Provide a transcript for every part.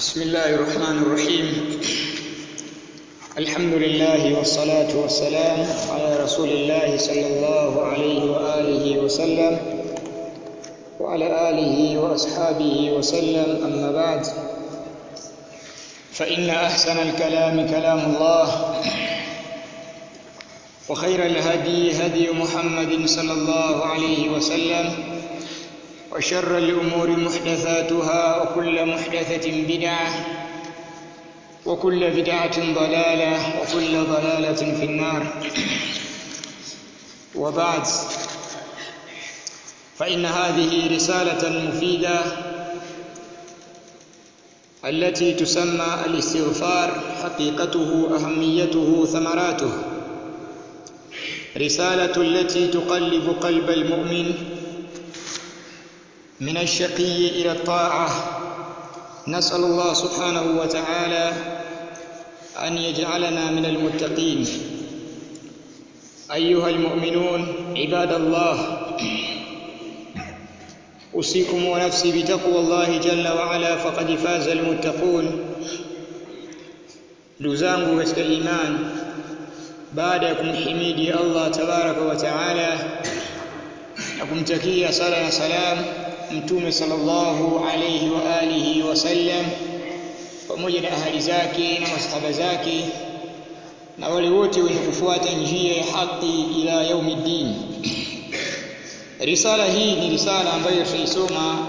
بسم الله الرحمن الرحيم. الحمد لله والصلاة والسلام على رسول الله صلى الله عليه وآله وسلم وعلى آله وأصحابه وسلم. أما بعد، فإن أحسن الكلام كلام الله، وخير الهدي هدي محمد صلى الله عليه وسلم، وشر الأمور محدثاتها، وكل محدثة بدعة، وكل بدعة ضلالة، وكل ضلالة في النار. وبعد، فإن هذه رسالة مفيدة التي تسمى الاستغفار، حقيقته، أهميته، ثمراته. رسالة التي تقلب قلب المؤمن من الشقي إلى الطاعة. نسأل الله سبحانه وتعالى أن يجعلنا من المتقين. أيها المؤمنون عباد الله، أوصيكم ونفسي بتقوى الله جل وعلا، فقد فاز المتقون. ndugu zangu katika iman, baada ya kumhimidi Allah tabaraka wa taala na kumtakia sala na salam mtume sallallahu alayhi wa alihi wasallam pamoja na ahali zake na masahaba zake na wale wote wenye kufuata njia ya haki ila yaumiddin. Risala hii ni risala ambayo tutaisoma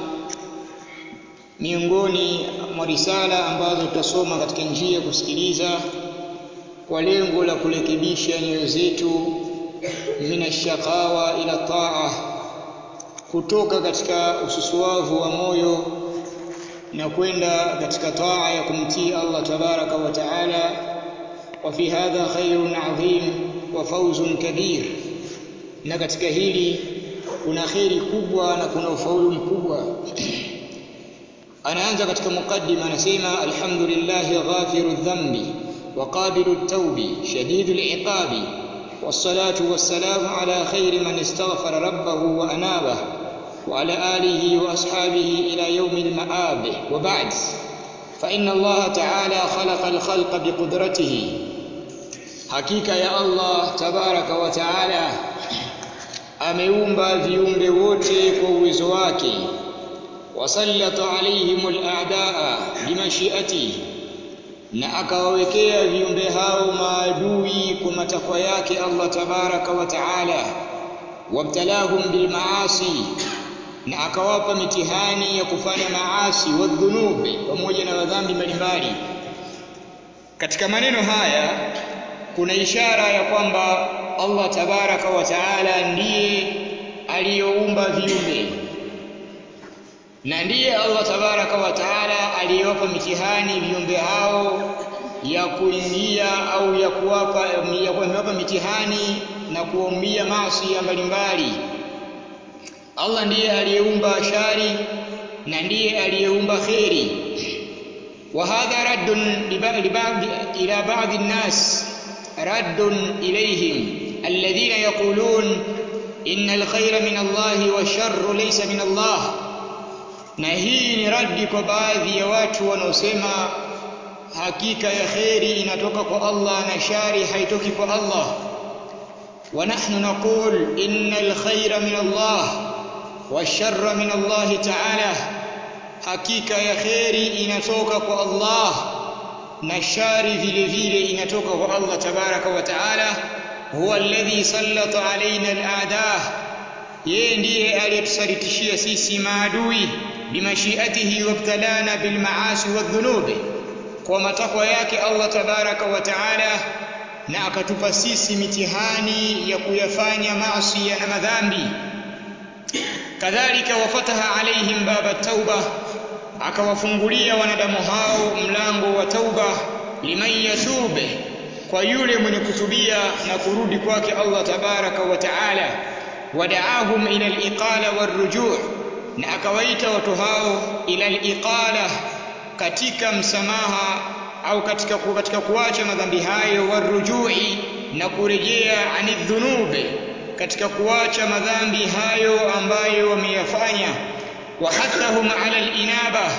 miongoni mwa risala ambazo tutasoma katika njia ya kusikiliza kwa lengo la kurekebisha nyoyo zetu minashaqawa ila taa, kutoka katika ususuavu wa moyo na kwenda katika taa ya kumtii Allah tabaraka wa taala. Wa fi hadha khairun adhim wa fawzun kabir, na katika hili kuna khairi kubwa na kuna ufaulu mkubwa. Anaanza katika mukaddima, anasema alhamdulillahi ghafiru dhambi wa qabilu tawbi shadidu liqabi wassalatu wassalamu ala khairi man istaghfara rabbahu wa anaba wa ala alihi wa ashabihi ila yawmil ma'ab. Wa ba'd, fa inna Allah ta'ala khalaqa al-khalqa biqudratihi, hakika ya Allah tabaraka wa ta'ala ameumba viumbe wote kwa uwezo wake. Wasallata alaihimul a'daa bimashiati, na akawawekea viumbe hao maadui kwa matakwa yake Allah tabaraka wa taala. Wabtalahum bilmaasi, na akawapa mitihani ya kufanya maasi, wadhunubi, pamoja na madhambi mbalimbali. Katika maneno haya kuna ishara ya kwamba Allah tabaraka wa taala ndiye aliyeumba viumbe, na ndiye Allah tabaraka wa taala aliyewapa mitihani viumbe hao ya kuingia au ya kuwapa mitihani na kuombia maasi mbalimbali. Allah ndiye aliyeumba shari na ndiye aliyeumba khairi. Wa hadha raddun ila ba'd an-nas, raddun ilayhim alladhina yaqulun inna al-khayra min Allah wa sharru laysa min Allah. Na hii ni radi kwa baadhi ya watu wanaosema hakika ya khairi inatoka kwa Allah na shari haitoki kwa Allah. Wa nahnu naqul innal khayra min Allah washarra min Allah ta'ala, hakika ya khairi inatoka kwa Allah na shari vile vile inatoka kwa Allah tabaraka wa ta'ala. Huwa alladhi sallata alaina al-a'daa, yeye ndiye aliyetusalitishia sisi maadui, bimashiatihi wabtalana bilmaasi wadhunubi, kwa matakwa yake Allah tabaraka wa taala, na akatupa sisi mitihani ya kuyafanya maasi na madhambi. Kadhalika wafataha alaihim baba tauba, akawafungulia wanadamu hao mlango wa tauba, liman yatube, kwa yule mwenye kutubia na kurudi kwake Allah tabaraka wa taala. Wadaahum ila al-iqala war-ruju', na akawaita watu hao ila al-iqala, katika msamaha au katika kuacha madhambi hayo, war-ruju'i, na kurejea, anidhunubi, katika kuacha madhambi hayo ambayo wameyafanya. Wa hathahum ala al-inaba,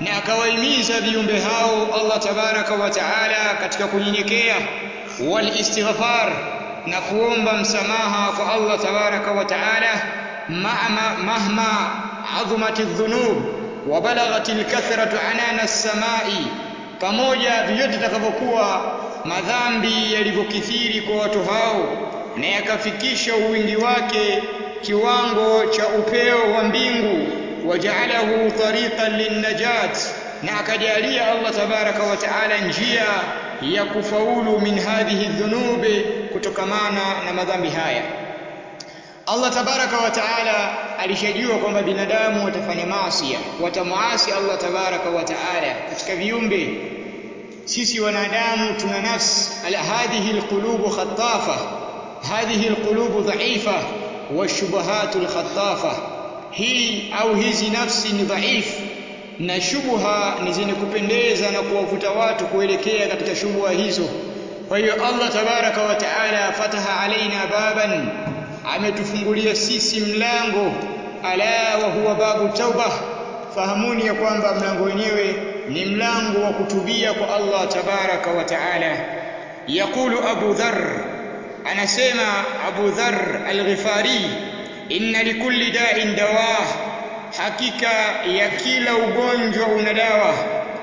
na akawahimiza viumbe hao Allah tabaraka wa taala katika kunyenyekea, wal istighfar, na kuomba msamaha kwa Allah tabaraka wa taala, mahma adhumati dhunub wa balagati alkathratu anana as-samai, pamoja vyote takavyokuwa madhambi yalivyokithiri kwa watu hao na yakafikisha uwingi wake kiwango cha upeo wa mbingu, waja'alahu tariqan linnajat, na akajalia Allah tabaraka wa taala njia ya kufaulu min hadhihi dhunubi, kutokamana na madhambi haya. Allah tabaraka wa taala alishajua kwamba binadamu watafanya maasi, watamuasi Allah tabaraka wa taala. Katika viumbe sisi wanadamu tuna nafsi, hadhihi alqulubu khattafa, hadhihi alqulubu dhaifa washubuhatu alkhattafa, hii au hizi nafsi ni dhaifu na shubha ni zenye kupendeza na kuwavuta watu kuelekea katika shubha hizo. Kwa hiyo Allah tabaraka wa taala fataha alaina baban, ametufungulia sisi mlango, ala wa huwa babu tauba, fahamuni ya kwamba mlango wenyewe ni mlango wa kutubia kwa Allah tabaraka wa taala. Yaqulu Abu Dharr, anasema Abu Dharr al-Ghifari, inna likulli da'in dawa, hakika ya kila ugonjwa una dawa,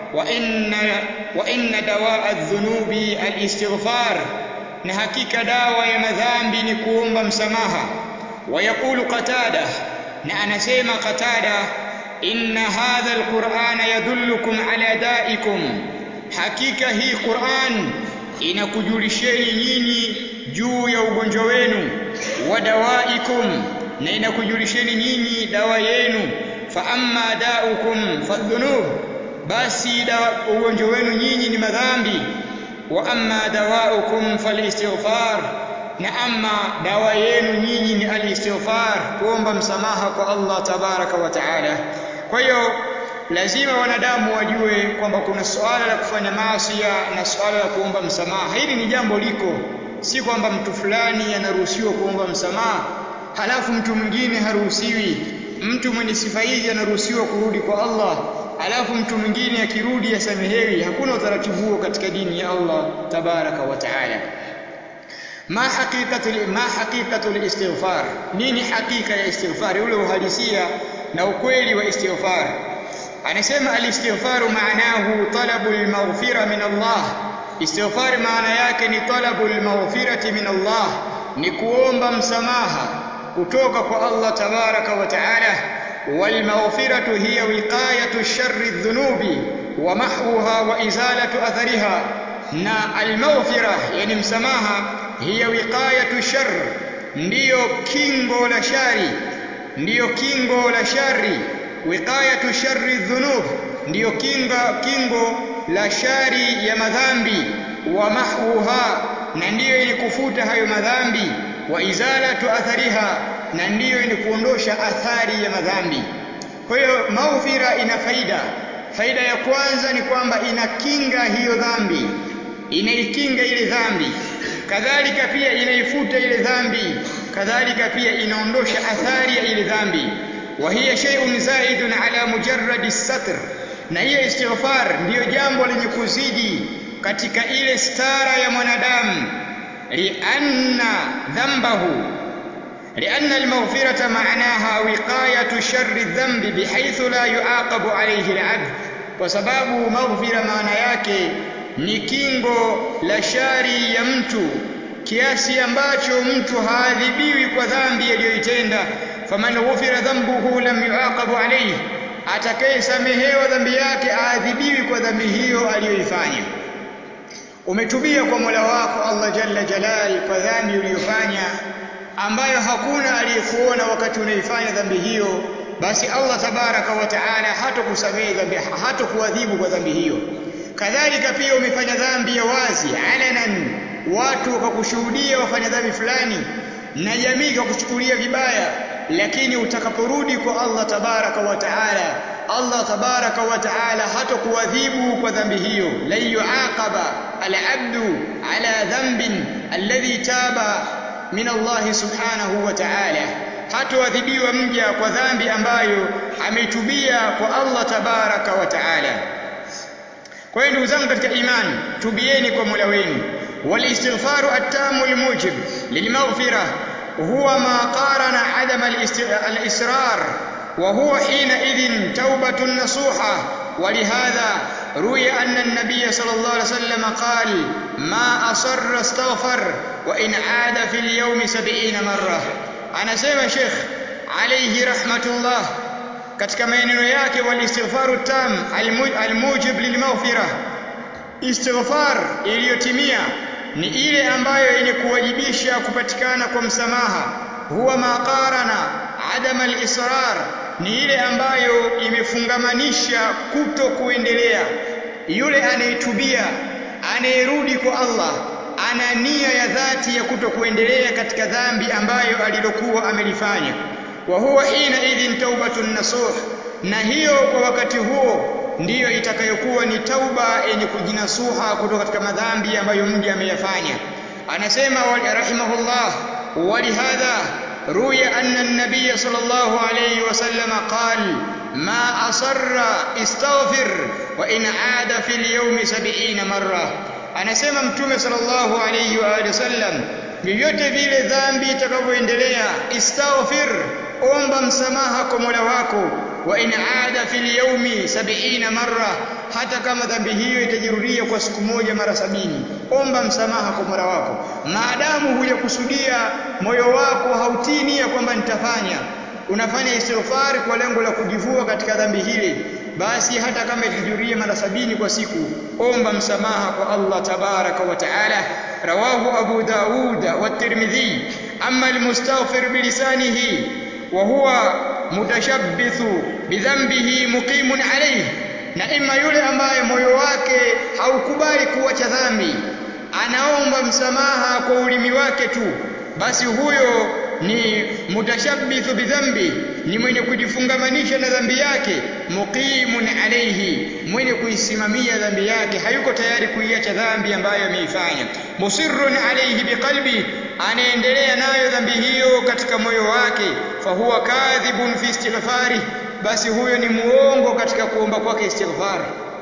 wa inna dawa adh-dhunubi al-istighfar, na hakika dawa ya madhambi ni kuomba msamaha. Wayaqulu Qatada, na anasema Qatada, inna hadha alqur'ana yadullukum ala da'ikum, hakika hii Qur'an inakujulisheni nyinyi juu ya ugonjwa wenu, wa dawaikum, na inakujulisheni nyinyi dawa yenu. Fa amma da'ukum fadhunub, basi ugonjwa wenu nyinyi ni madhambi. Wa amma dawaukum falistighfar, na amma dawa yenu nyinyi ni alistighfar, kuomba msamaha kwa Allah tabaraka wa taala. Kwa hiyo lazima wanadamu wajue kwamba kuna suala la kufanya maasi na suala la kuomba msamaha. Hili ni jambo liko, si kwamba mtu fulani anaruhusiwa kuomba msamaha halafu mtu mwingine haruhusiwi. Mtu mwenye sifa hizi anaruhusiwa kurudi kwa Allah, halafu mtu mwingine akirudi asamehewi. Hakuna utaratibu huo katika dini ya Allah tabaraka wa taala. Ma haqiqatul istighfar, nini hakika ya istighfar, ule uhalisia na ukweli wa istighfar? Anasema al-istighfaru maanahu talabul maghfira min Allah, istighfar maana yake ni talabul maghfirati min Allah, ni kuomba msamaha kutoka kwa Allah tabaraka wa taala. Wal maghfiratu hiya wiqayatu sharri dhunubi wa mahwuha wa izalatu athariha, na al-maghfira yani msamaha, hiya wiqayatu shar, ndiyo kingo la shari, ndiyo kingo la shari. Wiqayatu sharri dhunub, ndiyo kingo la shari ya madhambi. Wa mahwuha, na ndiyo yenye kufuta hayo madhambi. Wa izalatu athariha, na ndiyo yenye kuondosha athari ya madhambi. Kwa hiyo maghfira ina faida. Faida ya kwanza ni kwamba inakinga hiyo dhambi, inaikinga ile dhambi, kadhalika pia inaifuta ile dhambi, kadhalika pia inaondosha athari ya ile dhambi. Wa hiya shay'un zaidun ala mujarradi satr, na hiyo istighfar ndiyo jambo lenye kuzidi katika ile stara ya mwanadamu. لأن المغفرة معناها وقاية شر الذنب بحيث لا يعاقب عليه العبد، kwa sababu maghfira maana yake ni kingo la shari ya mtu kiasi ambacho mtu haadhibiwi kwa dhambi aliyoitenda. Faman ghufira dhanbuhu lam yuaqabu alayhi, atakayesamehewa dhambi yake aadhibiwi kwa dhambi hiyo aliyoifanya. Umetubia kwa Mola wako Allah jalla jalal kwa dhambi uliyofanya ambayo hakuna aliyekuona wakati unaifanya dhambi hiyo, basi Allah tabaraka wa taala hatakusamehe dhambi, hatakuadhibu kwa dhambi hiyo. Kadhalika pia umefanya dhambi ya wazi alanan, watu wakakushuhudia wafanya dhambi fulani na jamii ikakuchukulia vibaya, lakini utakaporudi kwa Allah tabaraka wa taala, Allah tabaraka wa taala hatakuadhibu kwa dhambi hiyo. La yuaqaba al-abdu ala dhanbin alladhi taba min Allah subhanahu wa ta'ala, hatoadhibiwa mja kwa dhambi ambayo ameitubia kwa Allah tabaraka wa taala. Kwa hiyo ndugu zangu katika imani, tubieni kwa Mola wenu. Walistighfaru at-tamu al-mujib lilmaghfirah huwa ma qarana adam al-israr wa huwa hina idhin tawbatun nasuha. ولهذا روي أن النبي صلى الله عليه وسلم قال ما أصر استغفر وإن عاد في اليوم 70 مرة. anasema Sheikh alayhi rahmatullah katika maneno yake, walistighfaru tam almujib lilmaghfirah, istighfar iliyotimia ni ile ambayo yenye kuwajibisha kupatikana kwa msamaha. Huwa maqarana adam alisrar, ni ile ambayo imefungamanisha kuto kuendelea. Yule anayetubia, anayerudi kwa Allah, ana nia ya dhati ya kuto kuendelea katika dhambi ambayo alilokuwa amelifanya. Wa huwa hina idhin taubatun nasuh, na hiyo kwa wakati huo ndiyo itakayokuwa ni tauba yenye kujinasuha kutoka katika madhambi ambayo mja ameyafanya. Anasema rahimahullah, walihadha ruya anna an-nabiy sallallahu alayhi wasallam qala ma asarra istaghfir wa in aada fil yawmi 70 marra. Anasema mtume sallallahu alayhi wa alihi wasallam, vyovyote vile dhambi itakavyoendelea, istaghfir, omba msamaha kwa Mola wako, wa in aada fil yawmi 70 marra, hata kama dhambi hiyo itajirudia kwa siku moja mara 70, omba msamaha kwa Mola wako. Maadamu hujakusudia, moyo wako hautii nia kwamba nitafanya, unafanya istighfar kwa lengo la kujivua katika dhambi hili, basi hata kama itajirudia mara 70 kwa siku, omba msamaha kwa Allah tabaraka wa taala. Rawahu Abu Daud wa Tirmidhi. Amma almustaghfir bilisanihi wa huwa mutashabbithu bidhanbihi muqimun alayhi, na ima yule ambaye moyo wake haukubali kuacha dhambi, anaomba msamaha kwa ulimi wake tu, basi huyo ni mutashabbithu bidhambi, ni mwenye kujifungamanisha na dhambi yake. Muqimun alayhi, mwenye kuisimamia dhambi yake, hayuko tayari kuiacha dhambi ambayo ameifanya. Musirrun alayhi biqalbi, anaendelea nayo dhambi hiyo katika moyo wake. Fahuwa kadhibun fi istighfari, basi huyo ni muongo katika kuomba kwake istighfar.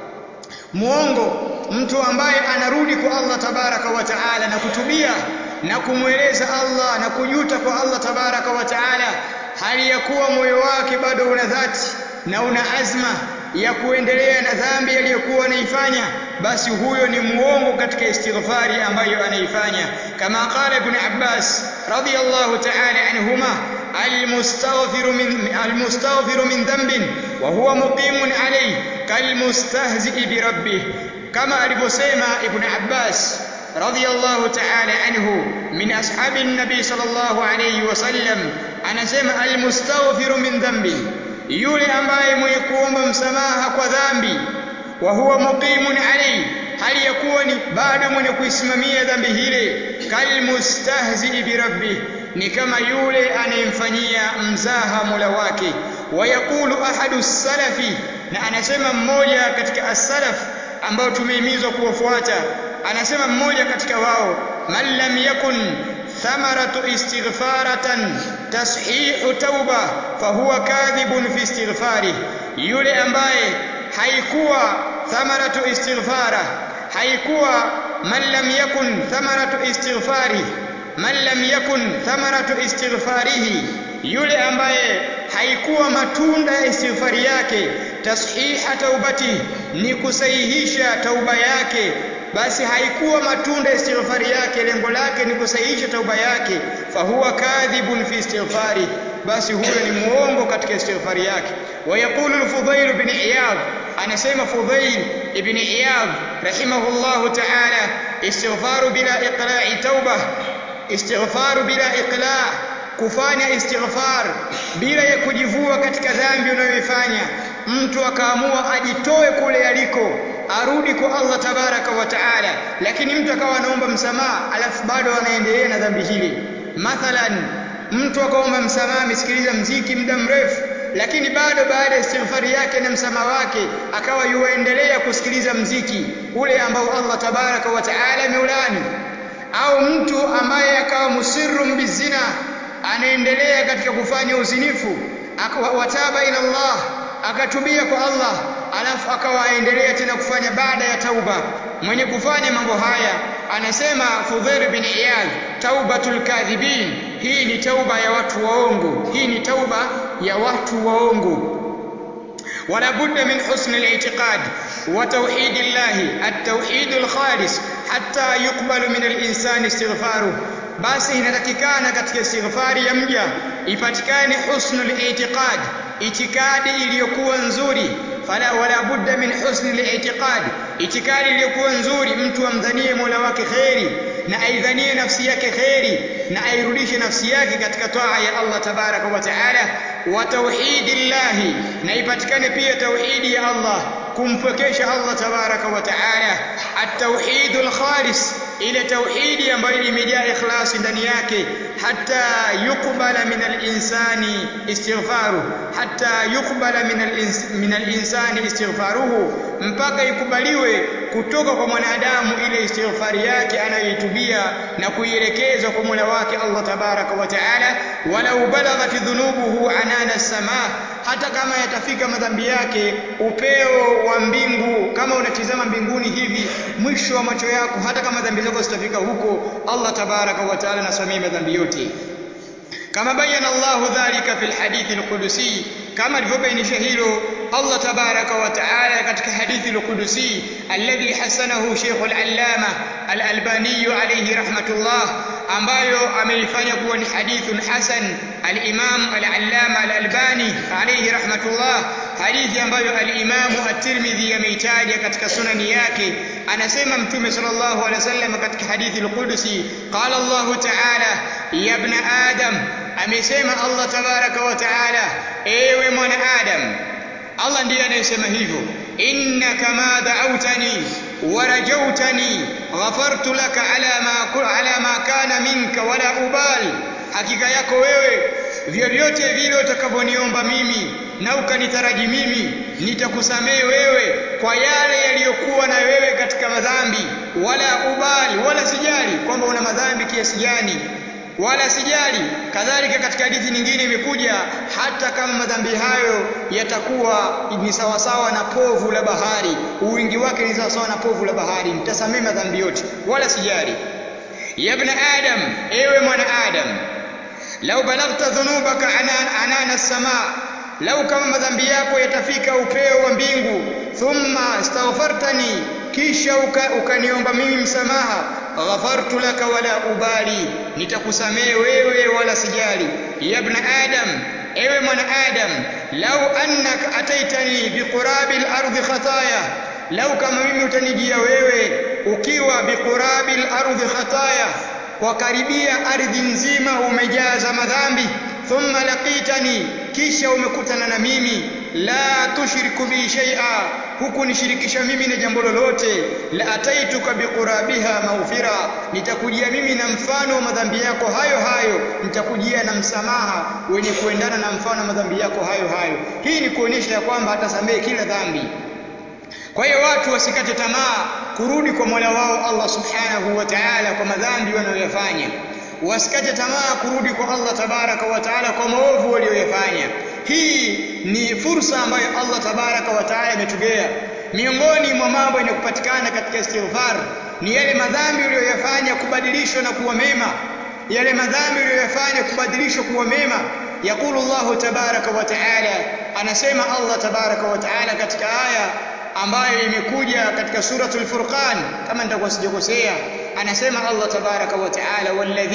Muongo mtu ambaye anarudi kwa Allah tabaraka wa taala na kutubia na kumweleza Allah na kujuta kwa Allah tabaraka wa taala, hali ya kuwa moyo wake bado una dhati na una azma ya kuendelea na dhambi aliyokuwa anaifanya, basi huyo ni muongo katika istighfari ambayo anaifanya. Kama qala Ibn Abbas radiyallahu ta'ala anhuma, almustaghfiru min dhanbin wa huwa muqimun alayhi kalmustahzi bi rabbih, kama alivyosema Ibn Abbas radiyallahu ta'ala anhu min ashabi an-nabi sallallahu alayhi wasallam, anasema almustaghfiru min dhanbi, yule ambaye mwenye kuomba msamaha kwa dhambi, wa huwa muqimun alayhi, hali ya kuwa ni bado mwenye kuisimamia dhambi hile, kalmustahzi bi rabbih, ni kama yule anayemfanyia mzaha Mola wake. Wayaqulu ahadu salafi, na anasema mmoja katika as-salaf ambao tumehimizwa kuwafuata, anasema mmoja katika wao, man lam yakun thamaratu istighfaratan tashihu tauba fahuwa kadhibun fi istighfari, yule ambaye haikuwa thamaratu istighfara, haikuwa man lam yakun thamaratu istighfari, man lam yakun thamaratu istighfarihi, yule ambaye haikuwa matunda ya istighfari yake, tashiha taubati, ni kusahihisha tauba yake, basi haikuwa matunda ya istighfari yake, lengo lake ni kusahihisha tauba yake, fahuwa kadhibun fi istighfari, basi huyo ni muongo katika istighfari yake. Wayaqulu al-Fudayl ibn Iyad, anasema Fudayl ibn Iyad rahimahullahu ta'ala, istighfaru bila iqla'i tauba, istighfaru bila iqla', kufanya istighfar bila ya kujivua katika dhambi unayoifanya, mtu akaamua ajitoe kule aliko, arudi kwa Allah tabaraka wa taala, lakini mtu akawa anaomba msamaha alafu bado anaendelea na dhambi hili. Mathalan, mtu akaomba msamaha, amesikiliza mziki muda mrefu, lakini bado baada ya istighfari yake na msamaha wake akawa yuendelea kusikiliza mziki ule ambao Allah tabaraka wa taala ameulani. Au mtu ambaye akawa musirrum bizina, anaendelea katika kufanya uzinifu, wataba ila Allah, akatubia kwa Allah, alafu akawaendelea tena kufanya baada ya tauba, mwenye kufanya mambo haya anasema Fudhail bin Iyad, taubatul kadhibin, hii ni tauba ya watu waongo, hii ni tauba ya watu waongo. ولا بد من حسن الاعتقاد وتوحيد الله التوحيد الخالص حتى يقبل من الإنسان استغفاره. basi inatakikana katika istighfari ya mja ipatikane husnul i'tiqad, itikadi iliyokuwa nzuri. Wala budda min husnil i'tiqad, itikadi iliyokuwa nzuri, mtu amdhanie Mola wake kheri na aidhanie nafsi yake kheri na airudishe nafsi yake katika taa ya Allah tabaraka wa taala. Wa tauhidillahi, na ipatikane pia tauhidi ya Allah, kumpwekesha Allah tabaraka wa taala. At-tauhidul khalis, ile tauhidi ambayo imejaa ikhlasi ndani yake. Hatta yuqbala min al-insani istighfaru, hatta yuqbala min al-insani istighfaruhu, mpaka ikubaliwe kutoka kwa mwanadamu ile istighfari yake anayoitubia na kuielekeza kwa Mola wake Allah tabaraka wa taala. Walau balaghat dhunubuhu anana as-samaa, hata kama yatafika madhambi yake upeo wa mbingu, kama unatizama mbinguni hivi mwisho wa macho yako, hata kama dhambi zako zitafika huko, Allah tabaraka wa taala anasamehe madhambi yote. Kama bayana Allah dhalika fil hadith al-qudusi, kama alivyobainisha hilo Allah tabaraka wa taala katika hadithi al-qudusi alladhi hasanahu Sheikh al-Allama al-Albani alayhi rahmatullah, ambayo ameifanya kuwa ni hadithun hasan al-Imam al-Allama al-Albani alayhi rahmatullah, hadithi ambayo al-Imam at-Tirmidhi ameitaja katika sunani yake. Anasema Mtume sallallahu alayhi wasallam katika hadithi al-Qudusi, qala Allah ta'ala ya ibn Adam, amesema Allah tabaraka wa taala, ewe mwana Adam. Allah ndiye anayesema hivyo, innaka ma da'awtani wa rajautani ghafartu laka ala ma kana minka wala ubali, hakika yako wewe vyovyote vile utakavyoniomba mimi na ukanitaraji mimi, nitakusamehe wewe kwa yale yaliyokuwa na wewe katika madhambi. Wala ubali, wala sijali kwamba una madhambi kiasi gani, wala sijali. Kadhalika katika hadithi nyingine imekuja, hata kama madhambi hayo yatakuwa ni sawasawa na povu la bahari, uwingi wake ni sawasawa na povu la bahari, nitasamehe madhambi yote, wala sijali. Ya ibn Adam, ewe mwana Adam, lau balagta dhunubaka anana as-samaa, lau kama madhambi yako yatafika upeo wa mbingu, thumma astaghfartani, kisha ukaniomba mimi msamaha, ghafartu laka wala ubali, nitakusamehe wewe wala sijali. Ya ibn Adam, ewe mwana Adam, lau annaka ataitani biqurabil ardi khataya, lau kama mimi utanijia wewe ukiwa biqurabil ardi khataya, kwa karibia ardhi nzima umejaza madhambi, thumma laqitani, kisha umekutana na mimi, la tushriku bi shay'a, hukunishirikisha mimi na jambo lolote, la ataituka biqurabiha maghfira, nitakujia mimi na mfano wa madhambi yako hayo hayo, nitakujia na msamaha wenye kuendana na mfano wa madhambi yako hayo hayo. Hii ni kuonyesha ya kwamba atasamehe kila dhambi. Kwa hiyo watu wasikate tamaa kurudi kwa Mola wao Allah subhanahu wa ta'ala kwa madhambi wanayoyafanya, wasikate tamaa kurudi kwa Allah tabaraka wa ta'ala kwa maovu walioyafanya. Hii ni fursa ambayo Allah tabaraka wa ta'ala ametugea. Miongoni mwa mambo yanayopatikana katika istighfar ni yale madhambi uliyoyafanya kubadilishwa na kuwa mema, yale madhambi uliyoyafanya kubadilishwa kuwa mema. Yaqulu Allah tabaraka wa ta'ala, anasema Allah tabaraka wa ta'ala katika aya ambayo imekuja katika suratul Furqan, kama nitakuwa sijakosea, anasema Allah tabaraka wa ta'ala,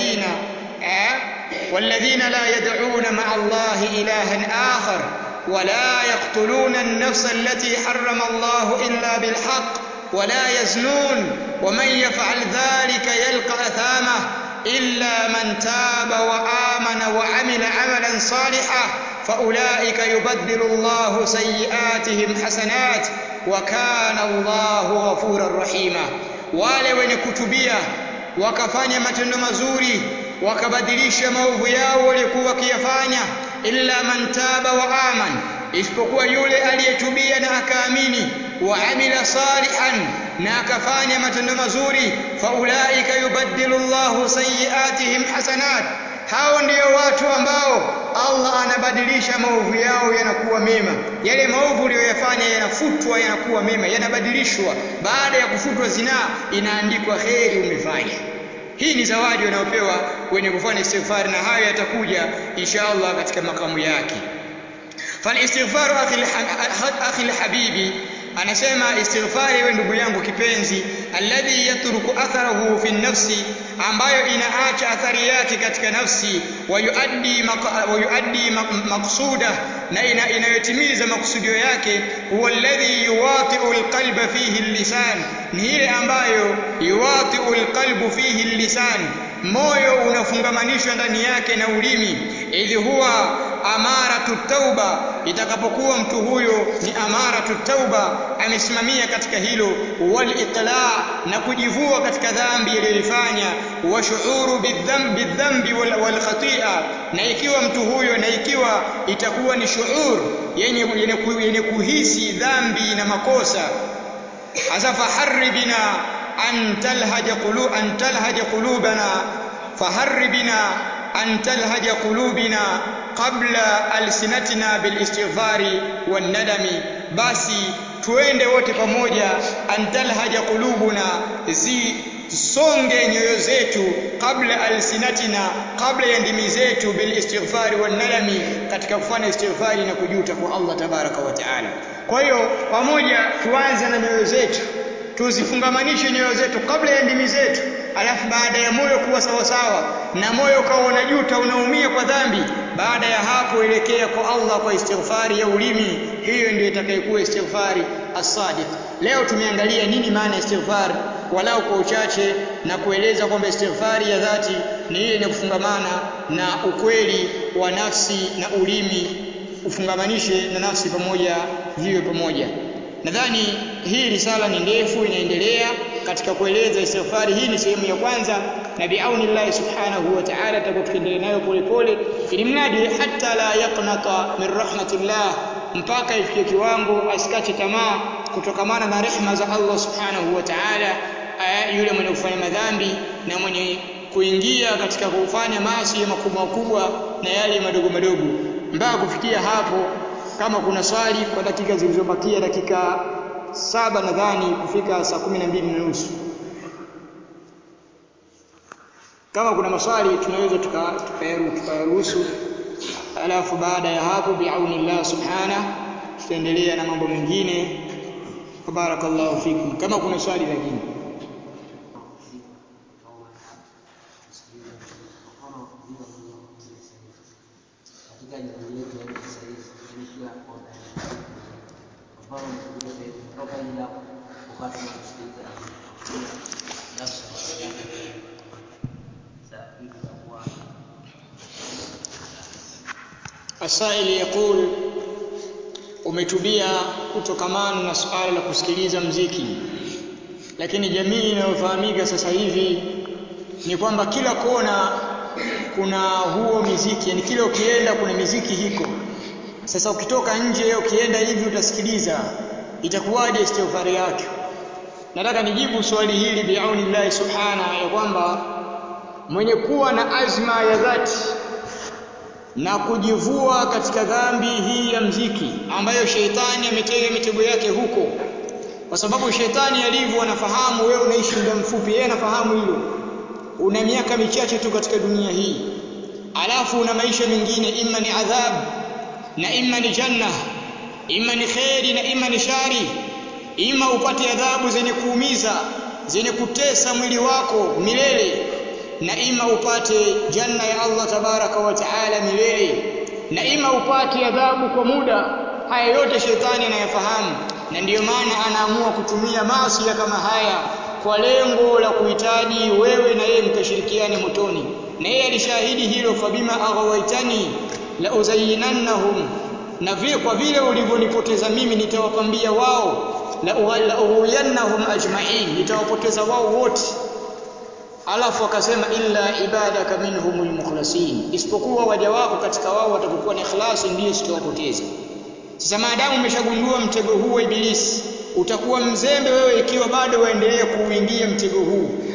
walladhina la yad'una ma'a Allahi ilahan akhar wala yaqtuluna an-nafsa allati harrama Allahu illa bil haqq wala yaznun waman yaf'al dhalika yalqa athama illa man taba wa amana wa 'amila 'amalan salihan faulaika yubaddilu Allahu sayyi'atihim hasanat wa kana Allahu ghafurar rahima. Wale wenye kutubia wakafanya matendo mazuri wakabadilisha maovu yao waliokuwa wakiyafanya, illa man taba wa aman, isipokuwa yule aliyetubia na akaamini, wa amila salihan, na akafanya matendo mazuri, faulaika yubaddilu Allahu sayyi'atihim hasanat, hao ndio watu ambao Allah anabadilisha maovu yao yanakuwa mema. Yale maovu uliyoyafanya yanafutwa yanakuwa mema, yanabadilishwa. Baada ya kufutwa zinaa inaandikwa kheri umefanya. Hii ni zawadi wanayopewa wenye kufanya istighfar, na hayo yatakuja insha Allah katika makamu yake. Falistighfaru akhi alhabibi, anasema istighfari ewe ndugu yangu kipenzi, alladhi yatruku atharahu fi nafsi, ambayo inaacha athari yake katika nafsi, wa yuaddi maqsuda, na inayotimiza makusudio yake. Huwa alladhi yuwati'u alqalba fihi allisan, ni ile ambayo yuwati'u alqalbu fihi allisan, moyo unafungamanishwa ndani yake na ulimi. Idhi huwa amaratu tauba, itakapokuwa mtu huyo ni amaratu tauba, amesimamia katika hilo. Wal iqla, na kujivua katika dhambi aliyoifanya. Wa shuuru bidhambi wal khati'a, na ikiwa mtu huyo, na ikiwa itakuwa ni shuur yenye kuhisi dhambi na makosa. Hasa faharribina an talhaja qulubana, faharribina an talhaja qulubina qabla alsinatina bilistighfari wan nadami, basi tuende wote pamoja, antalhaja qulubuna, zisonge nyoyo zetu, kabla alsinatina, kabla ya ndimi zetu, bilistighfari wan nadami, katika kufanya istighfari na kujuta kwa Allah tabaraka wa taala. Kwa hiyo pamoja tuanze na nyoyo zetu, tuzifungamanishe nyoyo zetu kabla ya ndimi zetu, alafu baada ya moyo kuwa sawa sawa na moyo ukawa unajuta, unaumia kwa dhambi, baada ya hapo elekea kwa Allah kwa istighfari ya ulimi. Hiyo ndio itakayokuwa istighfari as-sadiq. Leo tumeangalia nini maana istighfar walau kwa uchache, na kueleza kwamba istighfari ya dhati ni ile yenye kufungamana na ukweli wa nafsi na ulimi, ufungamanishe na nafsi pamoja, viwe pamoja. Nadhani hii risala ni ndefu, inaendelea katika kueleza istighfari. Hii ni sehemu ya kwanza, na biaunillahi subhanahu wa ta'ala tutakuwa tukiendelea nayo polepole, ili mradi hata la yaqnata min rahmatillah, mpaka ifikie kiwango asikate tamaa kutokamana na rehema za Allah subhanahu wa ta'ala, yule mwenye kufanya madhambi na mwenye kuingia katika kufanya maasi makubwa makubwa na yale madogo madogo. Mpaka kufikia hapo, kama kuna swali kwa dakika zilizobakia, dakika 7 nadhani kufika saa 12:30, kama kuna maswali tunaweza tukayaruhusu, alafu baada ya hapo biaunillah subhana tutaendelea na mambo mengine. Barakallahu fikum. Kama kuna swali lakini Asaili yaqul, umetubia kutokamana na suala la kusikiliza mziki, lakini jamii inayofahamika sasa hivi ni kwamba kila kona kuna huo miziki, yani kila ukienda kuna miziki hiko. Sasa ukitoka nje ukienda hivi utasikiliza, itakuwaje istighfari yake? Nataka nijibu swali hili biaunillahi subhana, ya kwamba mwenye kuwa na azma ya dhati na kujivua katika dhambi hii ya mziki, ambayo sheitani ametega mitego yake huko, kwa sababu sheitani alivyo anafahamu wewe unaishi muda mfupi, yeye anafahamu hilo, una miaka michache tu katika dunia hii, alafu una maisha mengine, imma ni adhab na imma ni janna, imma ni khairi na imma ni shari, imma upate adhabu zenye kuumiza, zenye kutesa mwili wako milele, na ima upate janna ya Allah tabaraka wa taala milele, na ima upate adhabu kwa muda. Haya yote shetani anayafahamu, na ndiyo maana anaamua kutumia maasi kama haya kwa lengo la kuhitaji wewe na yeye mkashirikiane motoni, na yeye alishahidi hilo, fabima aghawaitani la uzayyinannahum, na vile kwa vile ulivyonipoteza mimi nitawapambia wao, la ughwiyannahum ajma'in, nitawapoteza wao wote. Alafu akasema illa ibadaka minhumul mukhlasin, isipokuwa waja wako katika wao watakokuwa na ikhlasi ndio sitawapoteza. Sasa maadamu umeshagundua mtego huu wa ibilisi, utakuwa mzembe wewe ikiwa bado waendelea kuuingia mtego huu,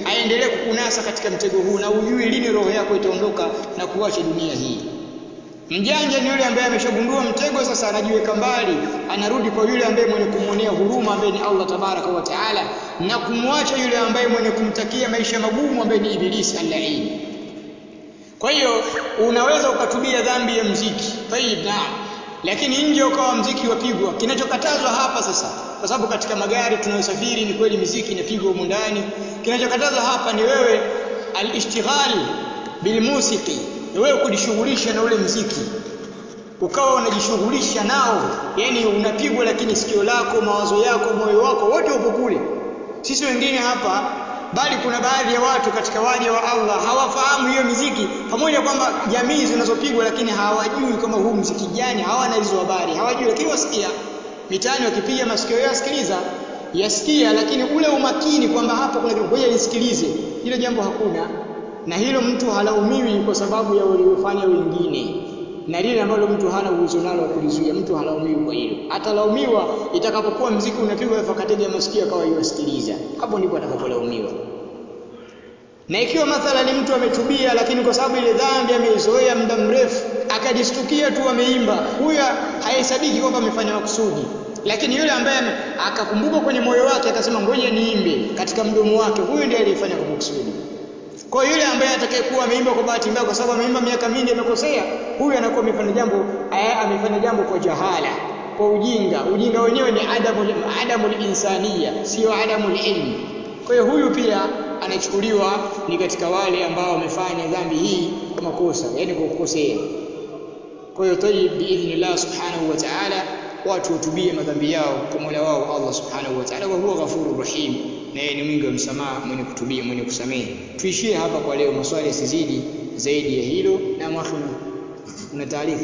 aendelee kukunasa katika mtego huu, na ujue lini roho yako itaondoka na kuacha dunia hii. Mjanja ni yule ambaye ameshagundua mtego, sasa anajiweka mbali, anarudi kwa yule ambaye mwenye kumwonea huruma, ambaye ni Allah tabaraka wa taala, na kumwacha yule ambaye mwenye kumtakia maisha magumu, ambaye ni Ibilisi al-la'in. Kwa hiyo unaweza ukatubia dhambi ya mziki, tayib, naam, lakini nje ukawa mziki wapigwa. Kinachokatazwa hapa sasa, kwa sababu katika magari tunayosafiri ni kweli miziki inapigwa huko ndani, kinachokatazwa hapa ni wewe al-ishtighal bil musiqi, wewe kujishughulisha na ule mziki, ukawa unajishughulisha nao, yani unapigwa lakini sikio lako, mawazo yako, moyo wako wote upo kule. Sisi wengine hapa, bali kuna baadhi ya watu katika waja wa Allah hawafahamu hiyo miziki, pamoja kwamba jamii zinazopigwa, lakini hawajui kama huu mziki gani, hawana hizo habari, hawajui, lakini wasikia mitaani wakipiga, masikio yao yasikia, lakini ule umakini kwamba hapa kuna kitu, ngoja nisikilize, hilo jambo hakuna. Na hilo mtu halaumiwi kwa sababu ya waliofanya wengine, na lile ambalo mtu hana uwezo nalo wa kulizuia, mtu halaumiwi kwa hilo. Atalaumiwa itakapokuwa mziki unapigwa fakatega masikio akawa yuasikiliza, hapo ndipo atakapolaumiwa. Na ikiwa mathalan mtu ametubia, lakini kwa sababu ile dhambi ameizoea muda mrefu, akajistukia tu ameimba, huyo hahesabiki kwamba amefanya makusudi. Lakini yule ambaye akakumbuka kwenye moyo wake akasema ngoja niimbe katika mdomo wake, huyo ndiye aliyefanya kwa makusudi. Kwa yule ambaye atakayekuwa ameimba kwa bahati mbaya, kwa sababu ameimba miaka mingi amekosea, huyu anakuwa amefanya jambo kwa jahala, kwa ujinga. Ujinga wenyewe ni adamul insaniya, sio adamul ilmi. Kwa hiyo huyu pia anachukuliwa ni katika wale ambao wamefanya dhambi hii kwa makosa, yani kwa kukosea. Kwa hiyo tayib, biidhnillah subhanahu wa ta'ala, watu watubie madhambi yao kwa Mola wao Allah subhanahu wa ta'ala, wa huwa ghafurur rahim, na yeye ni mwingi wa msamaha, mwenye kutubia, mwenye kusamehe. Tuishie hapa kwa leo, maswali yasizidi zaidi ya hilo. Na mwakhi, una taarifa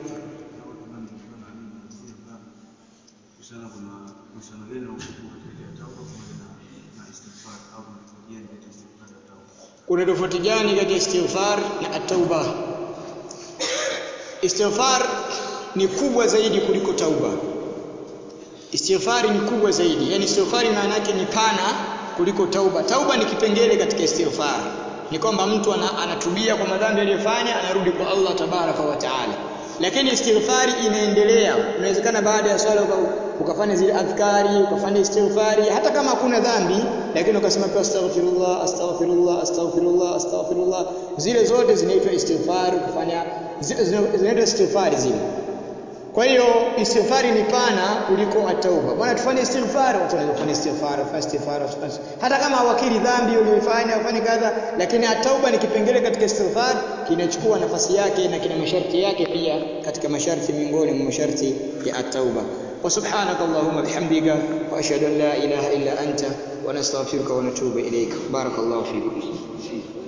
kuna tofauti gani kati ya istighfar na at-tauba? Istighfar ni kubwa zaidi kuliko tauba. Istighfari ni kubwa zaidi, yani istighfari maana yake ni pana kuliko tauba. Tauba ni kipengele katika istighfar, ni kwamba mtu anatubia kwa madhambi aliyofanya, anarudi kwa Allah tabaraka wa taala. Lakini istighfari inaendelea. Inawezekana baada ya swala ukafanya zile adhkari, ukafanya istighfari hata kama hakuna dhambi, lakini ukasema tu astaghfirullah astaghfirullah astaghfirullah astaghfirullah, zile zote zinaitwa istighfar, ukafanya zinaitwa istighfari zile. Kwa hiyo istighfari ni pana kuliko at-tauba. Bwana tufanye istighfar, watu wanaweza kufanya istighfar, hata kama hawakiri dhambi uliyofanya, wafanye kadha, lakini at-tauba ni kipengele katika istighfar, kinachukua nafasi yake na kina masharti yake pia katika masharti, miongoni mwa masharti ya at-tauba. Wa subhanakallahumma bihamdika wa ashhadu an la ilaha illa anta wa nastaghfiruka wa natubu ilayk. Barakallahu fikum.